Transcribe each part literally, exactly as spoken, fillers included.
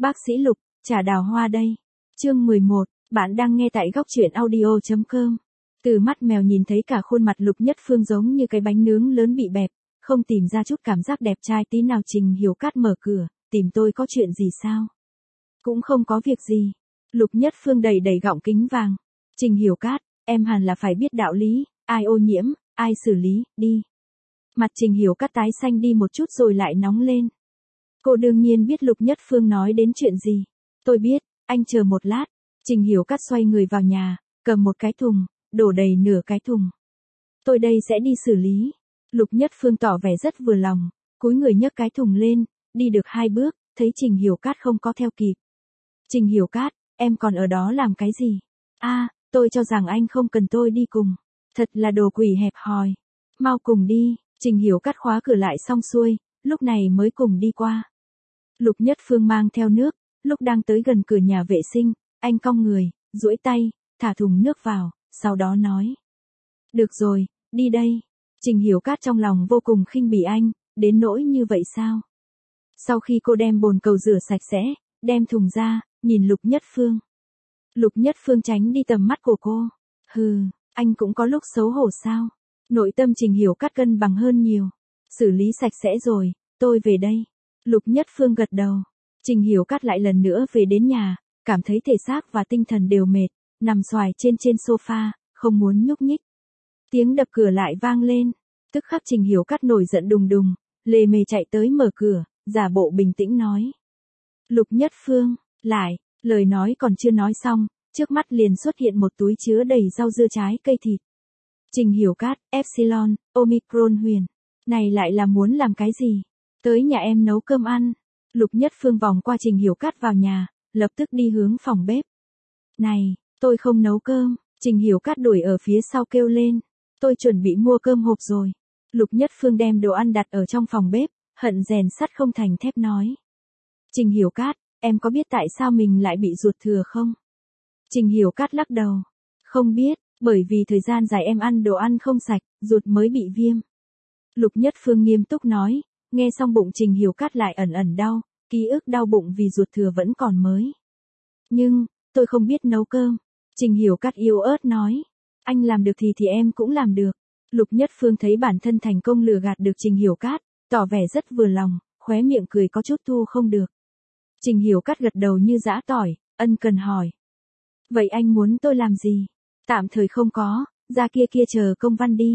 Bác sĩ Lục, trà đào hoa đây. Chương mười một, bạn đang nghe tại góc truyện audio chấm com. Từ mắt mèo nhìn thấy cả khuôn mặt Lục Nhất Phương giống như cái bánh nướng lớn bị bẹp, không tìm ra chút cảm giác đẹp trai tí nào. Trình Hiểu Cát mở cửa, tìm tôi có chuyện gì sao? Cũng không có việc gì. Lục Nhất Phương đầy đầy gọng kính vàng. Trình Hiểu Cát, em hẳn là phải biết đạo lý, ai ô nhiễm, ai xử lý, đi. Mặt Trình Hiểu Cát tái xanh đi một chút rồi lại nóng lên. Cô đương nhiên biết Lục Nhất Phương nói đến chuyện gì. Tôi biết, anh chờ một lát. Trình Hiểu Cát xoay người vào nhà, cầm một cái thùng, đổ đầy nửa cái thùng. Tôi đây sẽ đi xử lý. Lục Nhất Phương tỏ vẻ rất vừa lòng, cúi người nhấc cái thùng lên, đi được hai bước, thấy Trình Hiểu Cát không có theo kịp. Trình Hiểu Cát, em còn ở đó làm cái gì? A, à, tôi cho rằng anh không cần tôi đi cùng. Thật là đồ quỷ hẹp hòi. Mau cùng đi. Trình Hiểu Cát khóa cửa lại xong xuôi, lúc này mới cùng đi qua. Lục Nhất Phương mang theo nước, lúc đang tới gần cửa nhà vệ sinh, anh cong người, duỗi tay, thả thùng nước vào, sau đó nói. Được rồi, đi đây. Trình Hiểu Cát trong lòng vô cùng khinh bỉ anh, đến nỗi như vậy sao? Sau khi cô đem bồn cầu rửa sạch sẽ, đem thùng ra, nhìn Lục Nhất Phương. Lục Nhất Phương tránh đi tầm mắt của cô. Hừ, anh cũng có lúc xấu hổ sao? Nội tâm Trình Hiểu Cát cân bằng hơn nhiều. Xử lý sạch sẽ rồi, tôi về đây. Lục Nhất Phương gật đầu. Trình Hiểu Cát lại lần nữa về đến nhà, cảm thấy thể xác và tinh thần đều mệt, nằm xoài trên trên sofa, không muốn nhúc nhích. Tiếng đập cửa lại vang lên, tức khắc Trình Hiểu Cát nổi giận đùng đùng, lề mề chạy tới mở cửa, giả bộ bình tĩnh nói. Lục Nhất Phương, lại, lời nói còn chưa nói xong, trước mắt liền xuất hiện một túi chứa đầy rau dưa trái cây thịt. Trình Hiểu Cát, Epsilon, Omicron Huyền, này lại là muốn làm cái gì? Tới nhà em nấu cơm ăn. Lục Nhất Phương vòng qua Trình Hiểu Cát vào nhà, lập tức đi hướng phòng bếp. Này, tôi không nấu cơm. Trình Hiểu Cát đuổi ở phía sau kêu lên. Tôi chuẩn bị mua cơm hộp rồi. Lục Nhất Phương đem đồ ăn đặt ở trong phòng bếp, hận rèn sắt không thành thép nói. Trình Hiểu Cát, em có biết tại sao mình lại bị ruột thừa không? Trình Hiểu Cát lắc đầu. Không biết, bởi vì thời gian dài em ăn đồ ăn không sạch, ruột mới bị viêm. Lục Nhất Phương nghiêm túc nói, nghe xong bụng Trình Hiểu Cát lại ẩn ẩn đau, ký ức đau bụng vì ruột thừa vẫn còn mới. Nhưng, tôi không biết nấu cơm. Trình Hiểu Cát yếu ớt nói. Anh làm được thì thì em cũng làm được. Lục Nhất Phương thấy bản thân thành công lừa gạt được Trình Hiểu Cát, tỏ vẻ rất vừa lòng, khóe miệng cười có chút thu không được. Trình Hiểu Cát gật đầu như giã tỏi, ân cần hỏi. Vậy anh muốn tôi làm gì? Tạm thời không có, ra kia kia chờ công văn đi.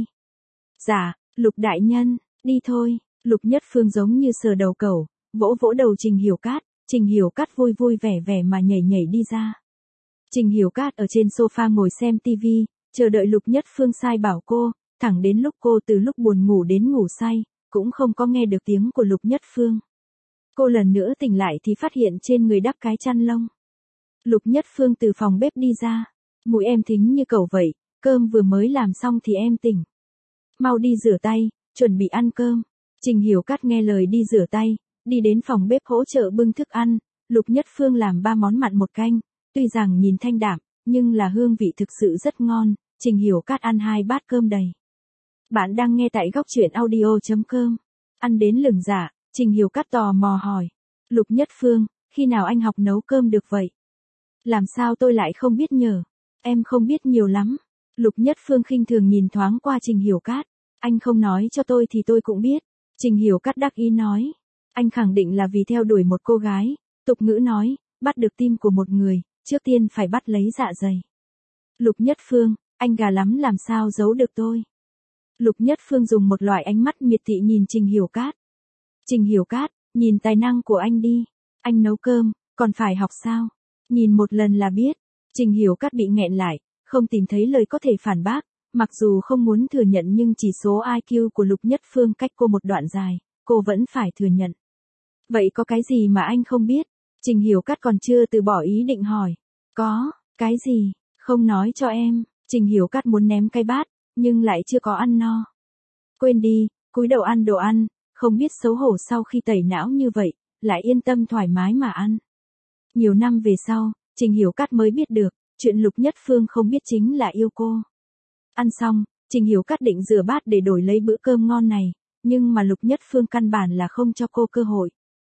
Dạ, Lục đại nhân, đi thôi. Lục Nhất Phương giống như sờ đầu cẩu, vỗ vỗ đầu Trình Hiểu Cát, Trình Hiểu Cát vui vui vẻ vẻ mà nhảy nhảy đi ra. Trình Hiểu Cát ở trên sofa ngồi xem tivi, chờ đợi Lục Nhất Phương sai bảo cô, thẳng đến lúc cô từ lúc buồn ngủ đến ngủ say, cũng không có nghe được tiếng của Lục Nhất Phương. Cô lần nữa tỉnh lại thì phát hiện trên người đắp cái chăn lông. Lục Nhất Phương từ phòng bếp đi ra, mũi em thính như cẩu vậy, cơm vừa mới làm xong thì em tỉnh. Mau đi rửa tay, chuẩn bị ăn cơm. Trình Hiểu Cát nghe lời đi rửa tay, đi đến phòng bếp hỗ trợ bưng thức ăn. Lục Nhất Phương làm ba món mặn một canh, tuy rằng nhìn thanh đạm, nhưng là hương vị thực sự rất ngon. Trình Hiểu Cát ăn hai bát cơm đầy. Bạn đang nghe tại góc truyện audio chấm com. Ăn đến lửng dạ, Trình Hiểu Cát tò mò hỏi. Lục Nhất Phương, khi nào anh học nấu cơm được vậy? Làm sao tôi lại không biết nhờ? Em không biết nhiều lắm. Lục Nhất Phương khinh thường nhìn thoáng qua Trình Hiểu Cát. Anh không nói cho tôi thì tôi cũng biết. Trình Hiểu Cát đắc ý nói. Anh khẳng định là vì theo đuổi một cô gái. Tục ngữ nói, bắt được tim của một người, trước tiên phải bắt lấy dạ dày. Lục Nhất Phương, anh gà lắm làm sao giấu được tôi. Lục Nhất Phương dùng một loại ánh mắt miệt thị nhìn Trình Hiểu Cát. Trình Hiểu Cát, nhìn tài năng của anh đi. Anh nấu cơm, còn phải học sao? Nhìn một lần là biết. Trình Hiểu Cát bị nghẹn lại, không tìm thấy lời có thể phản bác. Mặc dù không muốn thừa nhận nhưng chỉ số i kiu của Lục Nhất Phương cách cô một đoạn dài, cô vẫn phải thừa nhận. Vậy có cái gì mà anh không biết? Trình Hiểu Cát còn chưa từ bỏ ý định hỏi. Có, cái gì? Không nói cho em. Trình Hiểu Cát muốn ném cái bát, nhưng lại chưa có ăn no. Quên đi, cúi đầu ăn đồ ăn, không biết xấu hổ sau khi tẩy não như vậy, lại yên tâm thoải mái mà ăn. Nhiều năm về sau, Trình Hiểu Cát mới biết được, chuyện Lục Nhất Phương không biết chính là yêu cô. Ăn xong, Trình Hiểu Cát định rửa bát để đổi lấy bữa cơm ngon này, nhưng mà Lục Nhất Phương căn bản là không cho cô cơ hội.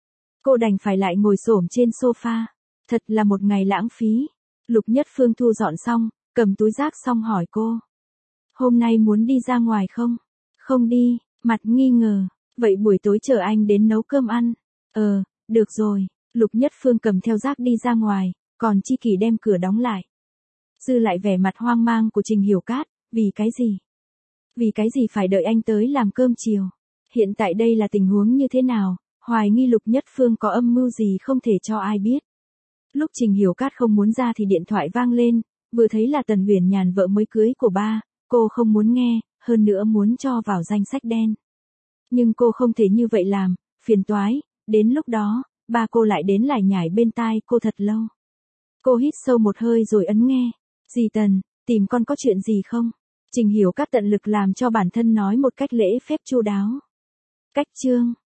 Cô đành phải lại ngồi xổm trên sofa. Thật là một ngày lãng phí. Lục Nhất Phương thu dọn xong, cầm túi rác xong hỏi cô. Hôm nay muốn đi ra ngoài không? Không đi, mặt nghi ngờ. Vậy buổi tối chờ anh đến nấu cơm ăn. Ờ, được rồi. Lục Nhất Phương cầm theo rác đi ra ngoài, còn Chi Kỷ đem cửa đóng lại. Dư lại vẻ mặt hoang mang của Trình Hiểu Cát, vì cái gì? Vì cái gì phải đợi anh tới làm cơm chiều? Hiện tại đây là tình huống như thế nào? Hoài nghi Lục Nhất Phương có âm mưu gì không thể cho ai biết. Lúc Trình Hiểu Cát không muốn ra thì điện thoại vang lên, vừa thấy là Tần Huyền Nhàn vợ mới cưới của ba, cô không muốn nghe, hơn nữa muốn cho vào danh sách đen. Nhưng cô không thể như vậy làm, phiền toái, đến lúc đó, ba cô lại đến lải nhải bên tai cô thật lâu. Cô hít sâu một hơi rồi ấn nghe. Dì Tần, tìm con có chuyện gì không? Trình Hiểu Cát tận lực làm cho bản thân nói một cách lễ phép chu đáo. Cách chương